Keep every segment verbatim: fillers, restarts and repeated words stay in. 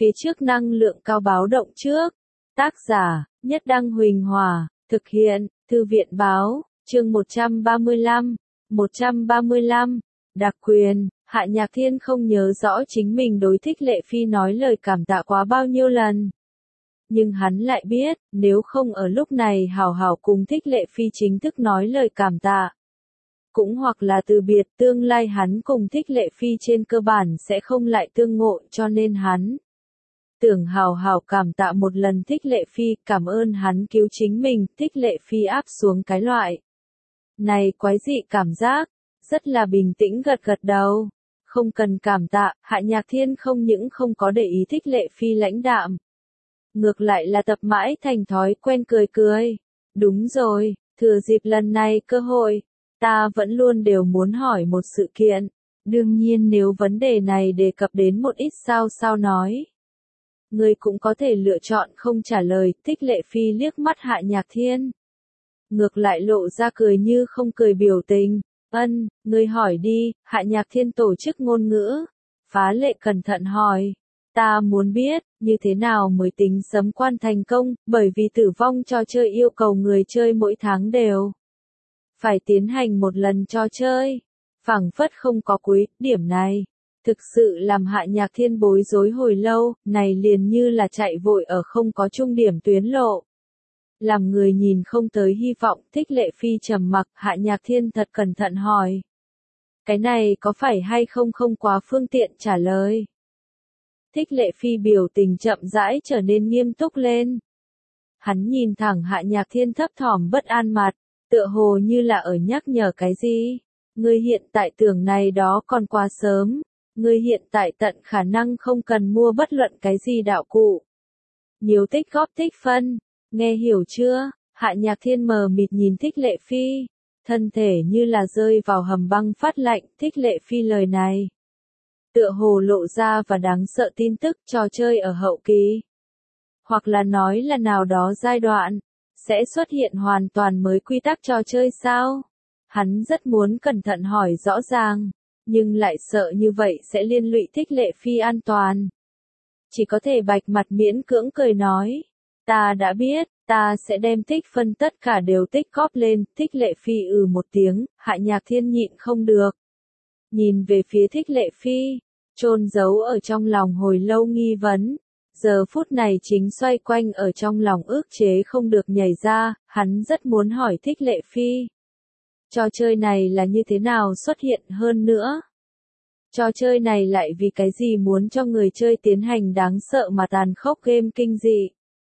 phía trước năng lượng cao báo động trước. Tác giả, Nhất Đăng Huỳnh Hòa, thực hiện, Thư viện Báo, chương một trăm ba mươi lăm, một trăm ba mươi lăm, đặc quyền, Hạ Nhạc Thiên không nhớ rõ chính mình đối Thích Lệ Phi nói lời cảm tạ quá bao nhiêu lần. Nhưng hắn lại biết, nếu không ở lúc này hảo hảo cùng Thích Lệ Phi chính thức nói lời cảm tạ. Cũng hoặc là từ biệt, tương lai hắn cùng Thích Lệ Phi trên cơ bản sẽ không lại tương ngộ, cho nên hắn tưởng hào hào cảm tạ một lần Thích Lệ Phi, cảm ơn hắn cứu chính mình. Thích Lệ Phi áp xuống cái loại này quái dị cảm giác, rất là bình tĩnh gật gật đầu. Không cần cảm tạ. Hạ Nhạc Thiên không những không có để ý Thích Lệ Phi lãnh đạm, ngược lại là tập mãi thành thói quen cười cười. Đúng rồi, thừa dịp lần này cơ hội, ta vẫn luôn đều muốn hỏi một sự kiện. Đương nhiên nếu vấn đề này đề cập đến một ít sao sao nói, ngươi cũng có thể lựa chọn không trả lời. Thích Lệ Phi liếc mắt Hạ Nhạc Thiên, ngược lại lộ ra cười như không cười biểu tình. Ân, ngươi hỏi đi. Hạ Nhạc Thiên tổ chức ngôn ngữ, phá lệ cẩn thận hỏi. Ta muốn biết, như thế nào mới tính sấm quan thành công, bởi vì tử vong trò chơi yêu cầu người chơi mỗi tháng đều phải tiến hành một lần trò chơi, phảng phất không có cuối. Điểm này thực sự làm Hạ Nhạc Thiên bối rối hồi lâu, này liền như là chạy vội ở không có trung điểm tuyến lộ, làm người nhìn không tới hy vọng. Thích Lệ Phi trầm mặc. Hạ Nhạc Thiên thật cẩn thận hỏi, cái này có phải hay không không quá phương tiện trả lời. Thích Lệ Phi biểu tình chậm rãi trở nên nghiêm túc lên. Hắn nhìn thẳng Hạ Nhạc Thiên thấp thỏm bất an mặt, tựa hồ như là ở nhắc nhở cái gì. Ngươi hiện tại tưởng này đó còn quá sớm. Ngươi hiện tại tận khả năng không cần mua bất luận cái gì đạo cụ. Nhiều tích góp tích phân. Nghe hiểu chưa? Hạ Nhạc Thiên mờ mịt nhìn Thích Lệ Phi, thân thể như là rơi vào hầm băng phát lạnh. Thích Lệ Phi lời này tựa hồ lộ ra và đáng sợ tin tức. Trò chơi ở hậu kỳ, hoặc là nói là nào đó giai đoạn, sẽ xuất hiện hoàn toàn mới quy tắc trò chơi sao? Hắn rất muốn cẩn thận hỏi rõ ràng, nhưng lại sợ như vậy sẽ liên lụy Thích Lệ Phi an toàn. Chỉ có thể bạch mặt miễn cưỡng cười nói, ta đã biết, ta sẽ đem tích phân tất cả đều tích góp lên. Thích Lệ Phi ừ một tiếng. Hạ Nhạc Thiên nhịn không được, nhìn về phía Thích Lệ Phi, chôn giấu ở trong lòng hồi lâu nghi vấn, giờ phút này chính xoay quanh ở trong lòng ức chế không được nhảy ra. Hắn rất muốn hỏi Thích Lệ Phi, trò chơi này là như thế nào xuất hiện, hơn nữa trò chơi này lại vì cái gì muốn cho người chơi tiến hành đáng sợ mà tàn khốc game kinh dị.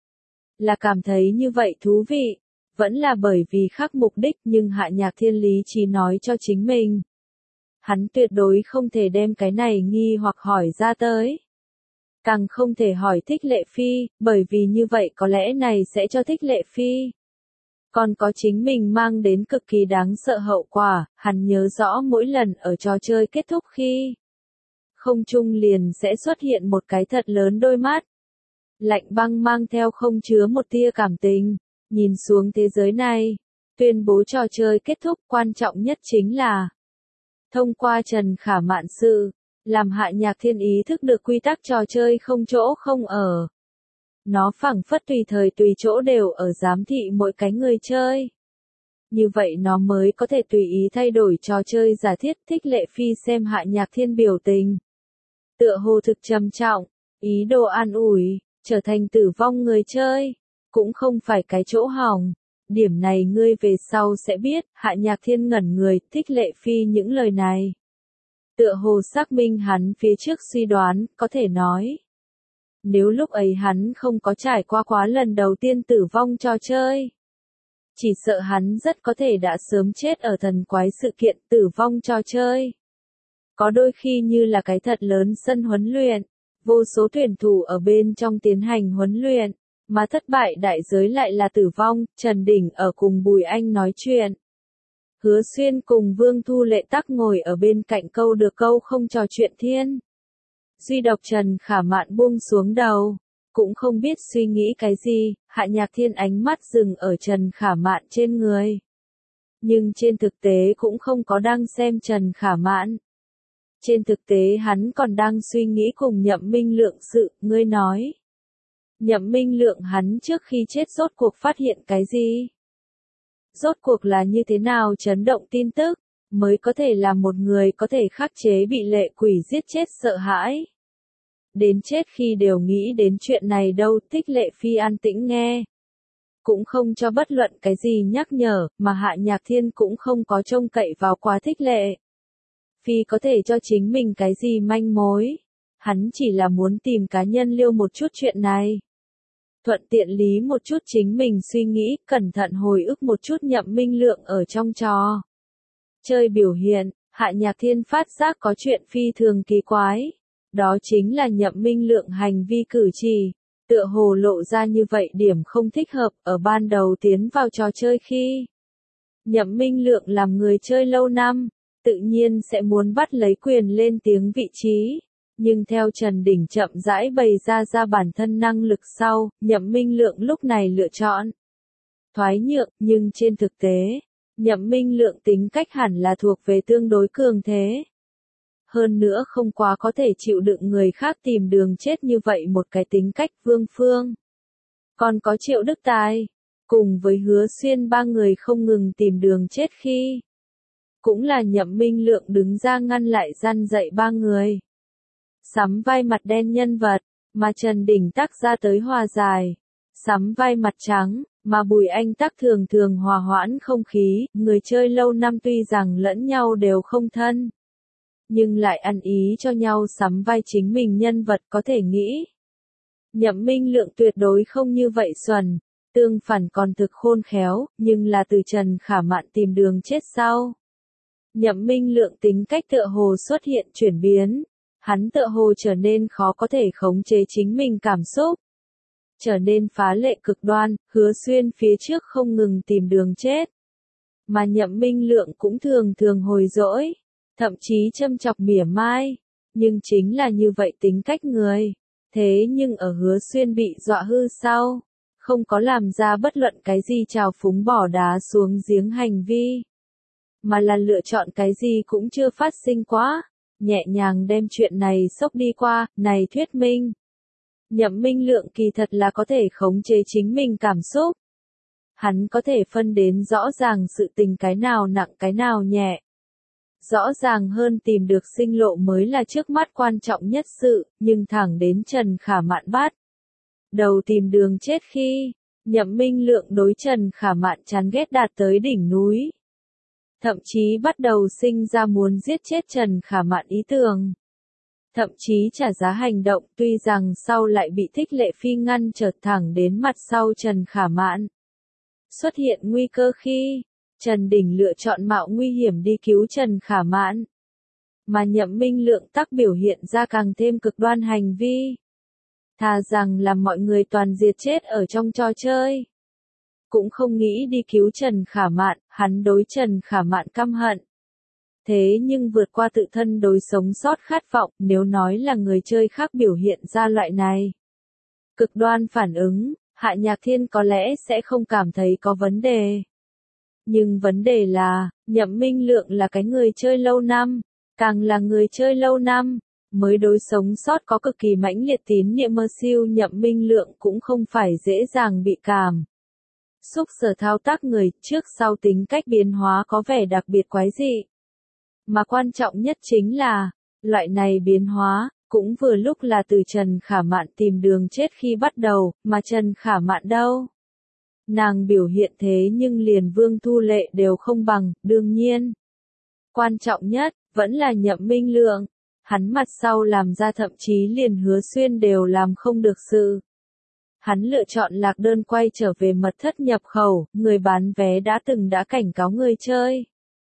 Là cảm thấy như vậy thú vị, vẫn là bởi vì khác mục đích. Nhưng Hạ Nhạc Thiên lý trí nói cho chính mình, hắn tuyệt đối không thể đem cái này nghi hoặc hỏi ra tới. Càng không thể hỏi Thích Lệ Phi, bởi vì như vậy có lẽ này sẽ cho Thích Lệ Phi còn có chính mình mang đến cực kỳ đáng sợ hậu quả. Hắn nhớ rõ mỗi lần ở trò chơi kết thúc khi không trung liền sẽ xuất hiện một cái thật lớn đôi mắt lạnh băng mang theo không chứa một tia cảm tình, nhìn xuống thế giới này, tuyên bố trò chơi kết thúc. Quan trọng nhất chính là thông qua Trần Khả Mạn sự, làm Hạ Nhạc Thiên ý thức được quy tắc trò chơi không chỗ không ở. Nó phảng phất tùy thời tùy chỗ đều ở giám thị mỗi cái người chơi. Như vậy nó mới có thể tùy ý thay đổi trò chơi giả thiết. Thích Lệ Phi xem Hạ Nhạc Thiên biểu tình, tựa hồ thực trầm trọng, ý đồ an ủi, trở thành tử vong người chơi, cũng không phải cái chỗ hỏng. Điểm này ngươi về sau sẽ biết. Hạ Nhạc Thiên ngẩn người. Thích Lệ Phi những lời này tựa hồ xác minh hắn phía trước suy đoán. Có thể nói, nếu lúc ấy hắn không có trải qua quá lần đầu tiên tử vong trò chơi, chỉ sợ hắn rất có thể đã sớm chết ở thần quái sự kiện. Tử vong trò chơi có đôi khi như là cái thật lớn sân huấn luyện, vô số tuyển thủ ở bên trong tiến hành huấn luyện, mà thất bại đại giới lại là tử vong. Trần Đình ở cùng Bùi Anh nói chuyện, Hứa Xuyên cùng Vương Thu Lệ tắc ngồi ở bên cạnh câu được câu không trò chuyện thiên. Duy độc Trần Khả Mạn buông xuống đầu, cũng không biết suy nghĩ cái gì. Hạ Nhạc Thiên ánh mắt dừng ở Trần Khả Mạn trên người, nhưng trên thực tế cũng không có đang xem Trần Khả Mạn, Trên thực tế hắn còn đang suy nghĩ cùng Nhậm Minh Lượng sự, ngươi nói. Nhậm Minh Lượng hắn trước khi chết rốt cuộc phát hiện cái gì? Rốt cuộc là như thế nào chấn động tin tức, mới có thể làm một người có thể khắc chế bị lệ quỷ giết chết sợ hãi. Đến chết khi đều nghĩ đến chuyện này đâu, Thích Lệ Phi an tĩnh nghe. Cũng không cho bất luận cái gì nhắc nhở, mà Hạ Nhạc Thiên cũng không có trông cậy vào quá Thích Lệ Phi có thể cho chính mình cái gì manh mối. Hắn chỉ là muốn tìm cá nhân liêu một chút chuyện này. Thuận tiện lý một chút chính mình suy nghĩ, cẩn thận hồi ức một chút Nhậm Minh Lượng ở trong trò chơi biểu hiện. Hạ Nhạc Thiên phát giác có chuyện phi thường kỳ quái. Đó chính là Nhậm Minh Lượng hành vi cử chỉ, tựa hồ lộ ra như vậy điểm không thích hợp, ở ban đầu tiến vào trò chơi khi. Nhậm Minh Lượng làm người chơi lâu năm, tự nhiên sẽ muốn bắt lấy quyền lên tiếng vị trí. Nhưng theo Trần Đình chậm rãi bày ra ra bản thân năng lực sau, Nhậm Minh Lượng lúc này lựa chọn thoái nhượng, nhưng trên thực tế, Nhậm Minh Lượng tính cách hẳn là thuộc về tương đối cường thế. Hơn nữa không quá có thể chịu đựng người khác tìm đường chết như vậy một cái tính cách Vương Phương. Còn có Triệu Đức Tài, cùng với Hứa Xuyên ba người không ngừng tìm đường chết khi. Cũng là Nhậm Minh Lượng đứng ra ngăn lại răn dạy ba người. Sắm vai mặt đen nhân vật, mà Trần Đình tác ra tới hòa giải. Sắm vai mặt trắng, mà Bùi Anh tác thường thường hòa hoãn không khí, người chơi lâu năm tuy rằng lẫn nhau đều không thân. Nhưng lại ăn ý cho nhau sắm vai chính mình nhân vật có thể nghĩ. Nhậm Minh Lượng tuyệt đối không như vậy xuẩn, tương phản còn thực khôn khéo, nhưng là từ Trần Khả Mạn tìm đường chết sau. Nhậm Minh Lượng tính cách tựa hồ xuất hiện chuyển biến, hắn tựa hồ trở nên khó có thể khống chế chính mình cảm xúc. Trở nên phá lệ cực đoan, Hứa Xuyên phía trước không ngừng tìm đường chết. Mà Nhậm Minh Lượng cũng thường thường hồi dỗi, thậm chí châm chọc mỉa mai, nhưng chính là như vậy tính cách người. Thế nhưng ở Hứa Xuyên bị dọa hư sau, không có làm ra bất luận cái gì trào phúng bỏ đá xuống giếng hành vi, mà là lựa chọn cái gì cũng chưa phát sinh quá, nhẹ nhàng đem chuyện này xốc đi qua, này thuyết minh. Nhậm Minh Lượng kỳ thật là có thể khống chế chính mình cảm xúc. Hắn có thể phân đến rõ ràng sự tình cái nào nặng cái nào nhẹ. Rõ ràng hơn tìm được sinh lộ mới là trước mắt quan trọng nhất sự, nhưng thẳng đến Trần Khả Mạn bắt đầu tìm đường chết khi, Nhậm Minh Lượng đối Trần Khả Mạn chán ghét đạt tới đỉnh núi. Thậm chí bắt đầu sinh ra muốn giết chết Trần Khả Mạn ý tưởng. Thậm chí trả giá hành động, tuy rằng sau lại bị Thích Lệ Phi ngăn chợt thẳng đến mặt sau Trần Khả Mạn. Xuất hiện nguy cơ khi, Trần Đình lựa chọn mạo nguy hiểm đi cứu Trần Khả Mạn. Mà Nhậm Minh Lượng tắc biểu hiện ra càng thêm cực đoan hành vi. Thà rằng làm mọi người toàn diệt chết ở trong trò chơi. Cũng không nghĩ đi cứu Trần Khả Mạn, hắn đối Trần Khả Mạn căm hận. Thế nhưng vượt qua tự thân đối sống sót khát vọng, nếu nói là người chơi khác biểu hiện ra loại này. Cực đoan phản ứng, Hạ Nhạc Thiên có lẽ sẽ không cảm thấy có vấn đề. Nhưng vấn đề là, Nhậm Minh Lượng là cái người chơi lâu năm, càng là người chơi lâu năm, mới đối sống sót có cực kỳ mãnh liệt tín niệm mơ siêu. Nhậm Minh Lượng cũng không phải dễ dàng bị cảm xúc sở thao tác người, trước sau tính cách biến hóa có vẻ đặc biệt quái dị. Mà quan trọng nhất chính là, loại này biến hóa, cũng vừa lúc là từ Trần Khả Mạn tìm đường chết khi bắt đầu, mà Trần Khả Mạn đâu? Nàng biểu hiện thế nhưng liền Vương Thu Lệ đều không bằng, đương nhiên. Quan trọng nhất, vẫn là Nhậm Minh Lượng. Hắn mặt sau làm ra thậm chí liền Hứa Xuyên đều làm không được sự. Hắn lựa chọn lạc đơn quay trở về mật thất nhập khẩu, người bán vé đã từng đã cảnh cáo người chơi.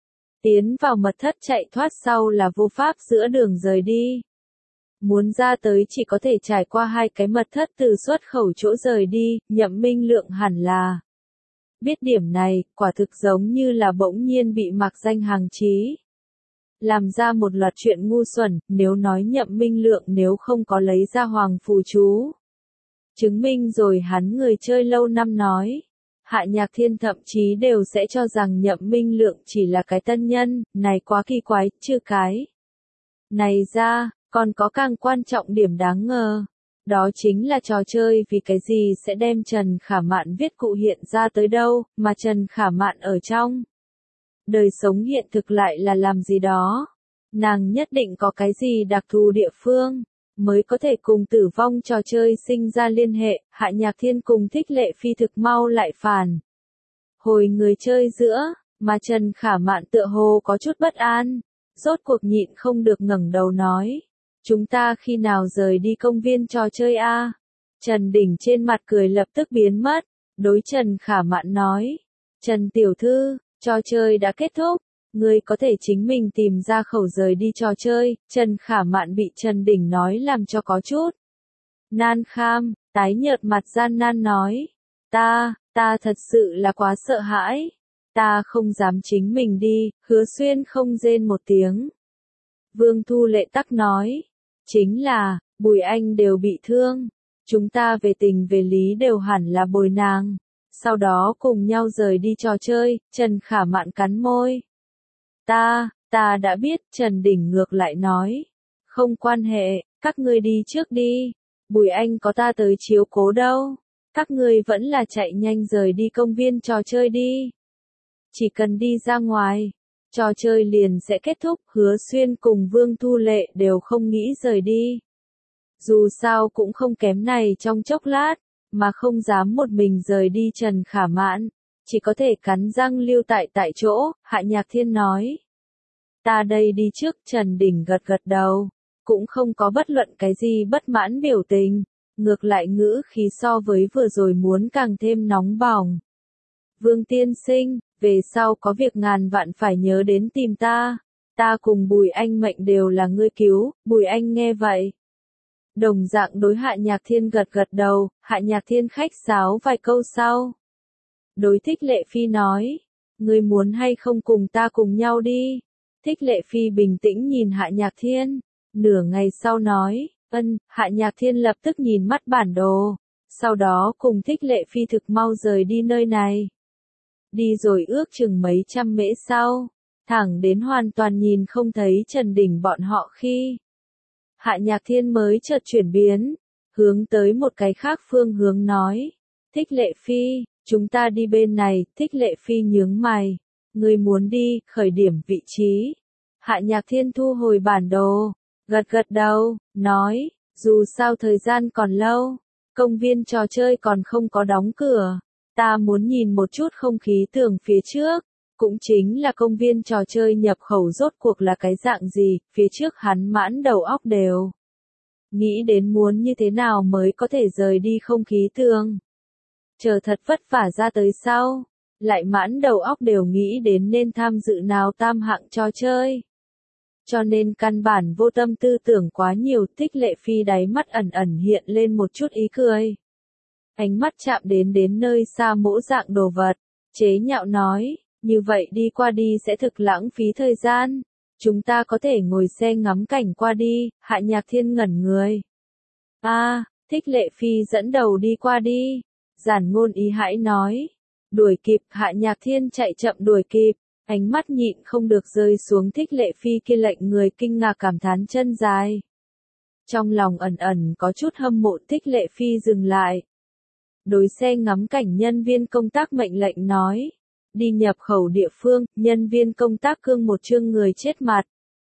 Tiến vào mật thất chạy thoát sau là vô pháp giữa đường rời đi. Muốn ra tới chỉ có thể trải qua hai cái mật thất từ xuất khẩu chỗ rời đi, Nhậm Minh Lượng hẳn là. Biết điểm này, quả thực giống như là bỗng nhiên bị mặc danh hàng chí. Làm ra một loạt chuyện ngu xuẩn, nếu nói Nhậm Minh Lượng nếu không có lấy ra hoàng phù chú. Chứng minh rồi hắn người chơi lâu năm nói. Hạ Nhạc Thiên thậm chí đều sẽ cho rằng Nhậm Minh Lượng chỉ là cái tân nhân, này quá kỳ quái, chưa cái. Này ra, còn có càng quan trọng điểm đáng ngờ. Đó chính là trò chơi vì cái gì sẽ đem Trần Khả Mạn viết cụ hiện ra tới đâu, mà Trần Khả Mạn ở trong đời sống hiện thực lại là làm gì đó. Nàng nhất định có cái gì đặc thù địa phương, mới có thể cùng tử vong trò chơi sinh ra liên hệ. Hạ Nhạc Thiên cùng Thích Lệ Phi thực mau lại phản hồi người chơi giữa, mà Trần Khả Mạn tựa hồ có chút bất an, rốt cuộc nhịn không được ngẩng đầu nói. Chúng ta khi nào rời đi công viên trò chơi a? Trần Đình trên mặt cười lập tức biến mất, đối Trần Khả Mạn nói. Trần tiểu thư, trò chơi đã kết thúc, ngươi có thể chính mình tìm ra khẩu rời đi trò chơi. Trần Khả Mạn bị Trần Đình nói làm cho có chút nan kham, tái nhợt mặt gian nan nói. Ta, ta thật sự là quá sợ hãi. Ta không dám chính mình đi. Hứa Xuyên không rên một tiếng. Vương Thu Lệ tắc nói. Chính là, Bùi Anh đều bị thương. Chúng ta về tình về lý đều hẳn là bồi nàng. Sau đó cùng nhau rời đi trò chơi. Trần Khả Mạn cắn môi. Ta, ta đã biết. Trần Đình ngược lại nói. Không quan hệ, các ngươi đi trước đi. Bùi Anh có ta tới chiếu cố đâu. Các ngươi vẫn là chạy nhanh rời đi công viên trò chơi đi. Chỉ cần đi ra ngoài, trò chơi liền sẽ kết thúc. Hứa Xuyên cùng Vương Thu Lệ đều không nghĩ rời đi. Dù sao cũng không kém này trong chốc lát, mà không dám một mình rời đi. Trần Khả Mạn chỉ có thể cắn răng lưu tại tại chỗ. Hạ Nhạc Thiên nói. Ta đây đi trước. Trần Đình gật gật đầu, cũng không có bất luận cái gì bất mãn biểu tình. Ngược lại ngữ khí so với vừa rồi muốn càng thêm nóng bỏng. Vương tiên sinh, về sau có việc ngàn vạn phải nhớ đến tìm ta. Ta cùng Bùi Anh mệnh đều là ngươi cứu. Bùi Anh nghe vậy, đồng dạng đối Hạ Nhạc Thiên gật gật đầu. Hạ Nhạc Thiên khách sáo vài câu sau, đối Thích Lệ Phi nói. Ngươi muốn hay không cùng ta cùng nhau đi? Thích Lệ Phi bình tĩnh nhìn Hạ Nhạc Thiên, nửa ngày sau nói. Ân. Hạ Nhạc Thiên lập tức nhìn mắt bản đồ, sau đó cùng Thích Lệ Phi thực mau rời đi nơi này. Đi rồi ước chừng mấy trăm mễ sau, thẳng đến hoàn toàn nhìn không thấy Trần Đình bọn họ khi Hạ Nhạc Thiên mới chợt chuyển biến, hướng tới một cái khác phương hướng nói. Thích Lệ Phi, chúng ta đi bên này. Thích Lệ Phi nhướng mày. Ngươi muốn đi, khởi điểm vị trí. Hạ Nhạc Thiên thu hồi bản đồ, gật gật đầu, nói, dù sao thời gian còn lâu, công viên trò chơi còn không có đóng cửa, ta muốn nhìn một chút không khí tường phía trước, cũng chính là công viên trò chơi nhập khẩu rốt cuộc là cái dạng gì. Phía trước hắn mãn đầu óc đều nghĩ đến muốn như thế nào mới có thể rời đi không khí tường. Chờ thật vất vả ra tới sau, lại mãn đầu óc đều nghĩ đến nên tham dự nào tam hạng trò chơi. Cho nên căn bản vô tâm tư tưởng quá nhiều. Thích Lệ Phi đáy mắt ẩn ẩn hiện lên một chút ý cười. Ánh mắt chạm đến đến nơi xa mỗ dạng đồ vật, chế nhạo nói, như vậy đi qua đi sẽ thực lãng phí thời gian. Chúng ta có thể ngồi xe ngắm cảnh qua đi. Hạ Nhạc Thiên ngẩn người. A, à, Thích Lệ Phi dẫn đầu đi qua đi. Giản Ngôn Ý hãi nói. Đuổi kịp. Hạ Nhạc Thiên chạy chậm đuổi kịp. Ánh mắt nhịn không được rơi xuống Thích Lệ Phi kia lệnh người kinh ngạc cảm thán chân dài. Trong lòng ẩn ẩn có chút hâm mộ. Thích Lệ Phi dừng lại, đối xe ngắm cảnh nhân viên công tác mệnh lệnh nói. Đi nhập khẩu địa phương. Nhân viên công tác cương một chương người chết mặt.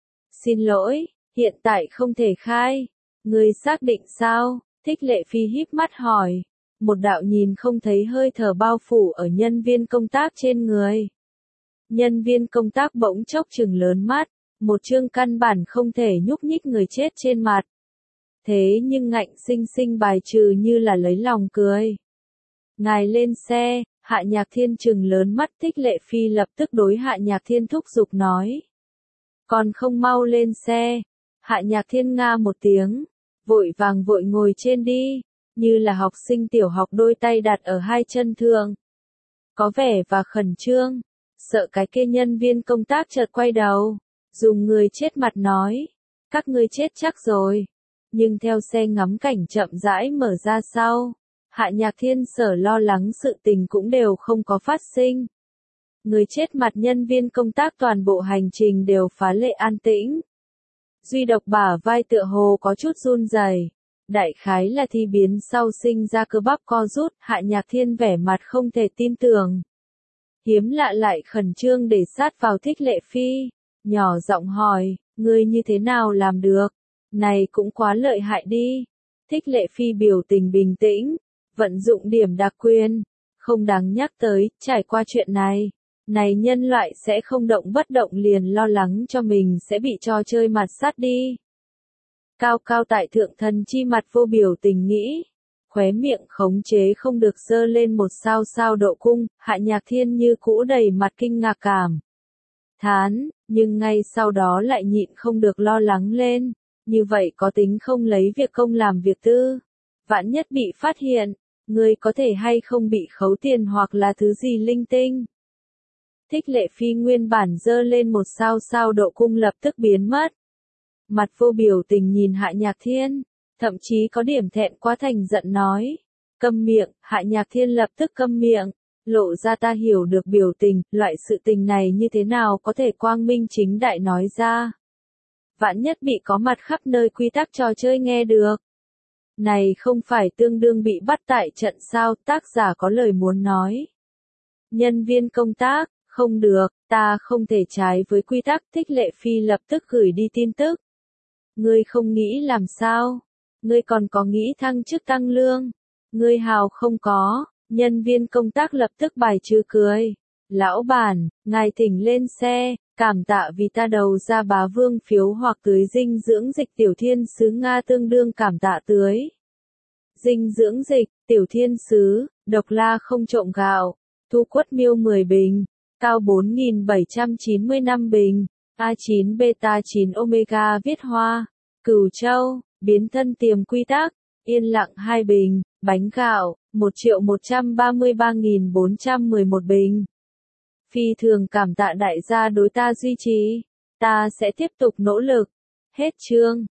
Xin lỗi, hiện tại không thể khai. Người xác định sao? Thích Lệ Phi híp mắt hỏi. Một đạo nhìn không thấy hơi thở bao phủ ở nhân viên công tác trên người. Nhân viên công tác bỗng chốc trừng lớn mắt, một chương căn bản không thể nhúc nhích người chết trên mặt. Thế nhưng ngạnh sinh sinh bài trừ như là lấy lòng cười. Ngài lên xe. Hạ Nhạc Thiên trừng lớn mắt. Thích Lệ Phi lập tức đối Hạ Nhạc Thiên thúc giục nói. Còn không mau lên xe. Hạ Nhạc Thiên nga một tiếng, vội vàng vội ngồi trên đi, như là học sinh tiểu học đôi tay đặt ở hai chân thượng. Có vẻ và khẩn trương, sợ cái kia nhân viên công tác chợt quay đầu, dùng người chết mặt nói. Các ngươi chết chắc rồi. Nhưng theo xe ngắm cảnh chậm rãi mở ra sau, Hạ Nhạc Thiên sở lo lắng sự tình cũng đều không có phát sinh. Người chết mặt nhân viên công tác toàn bộ hành trình đều phá lệ an tĩnh. Duy độc bả vai tựa hồ có chút run rẩy. Đại khái là thi biến sau sinh ra cơ bắp co rút, Hạ Nhạc Thiên vẻ mặt không thể tin tưởng. Hiếm lạ lại khẩn trương để sát vào Thích Lệ Phi, nhỏ giọng hỏi, ngươi như thế nào làm được? Này cũng quá lợi hại đi. Thích Lệ Phi biểu tình bình tĩnh, vận dụng điểm đặc quyền, không đáng nhắc tới, trải qua chuyện này. Này nhân loại sẽ không động bất động liền lo lắng cho mình sẽ bị trò chơi mặt sát đi. Cao cao tại thượng thần chi mặt vô biểu tình nghĩ, khóe miệng khống chế không được giơ lên một sao sao độ cung, Hạ Nhạc Thiên như cũ đầy mặt kinh ngạc cảm. Thán, nhưng ngay sau đó lại nhịn không được lo lắng lên, như vậy có tính không lấy việc công làm việc tư. Vạn nhất bị phát hiện, người có thể hay không bị khấu tiền hoặc là thứ gì linh tinh. Thích Lệ Phi nguyên bản giơ lên một sao sao độ cung lập tức biến mất. Mặt vô biểu tình nhìn Hạ Nhạc Thiên, thậm chí có điểm thẹn quá thành giận nói. Câm miệng, Hạ Nhạc Thiên lập tức câm miệng, lộ ra ta hiểu được biểu tình, loại sự tình này như thế nào có thể quang minh chính đại nói ra. Vạn nhất bị có mặt khắp nơi quy tắc trò chơi nghe được. Này không phải tương đương bị bắt tại trận sao, tác giả có lời muốn nói. Nhân viên công tác, không được, ta không thể trái với quy tắc. Thích Lệ Phi lập tức gửi đi tin tức. Ngươi không nghĩ làm sao? Ngươi còn có nghĩ thăng chức tăng lương? Ngươi hào không có. Nhân viên công tác lập tức bài trừ cười. Lão bản, ngài thỉnh lên xe, cảm tạ vì ta đầu ra bá vương phiếu hoặc tưới dinh dưỡng dịch tiểu thiên sứ Nga tương đương cảm tạ tưới. Dinh dưỡng dịch, tiểu thiên sứ, độc la không trộm gạo, thu quất miêu mười bình, cao bốn nghìn bảy trăm chín mươi lăm bình, A chín beta chín omega viết hoa, Cửu Châu, biến thân tiềm quy tắc, yên lặng hai bình, bánh gạo, một triệu một trăm ba mươi ba nghìn bốn trăm mười một bình. Phi thường cảm tạ đại gia đối ta duy trì, ta sẽ tiếp tục nỗ lực. Hết chương.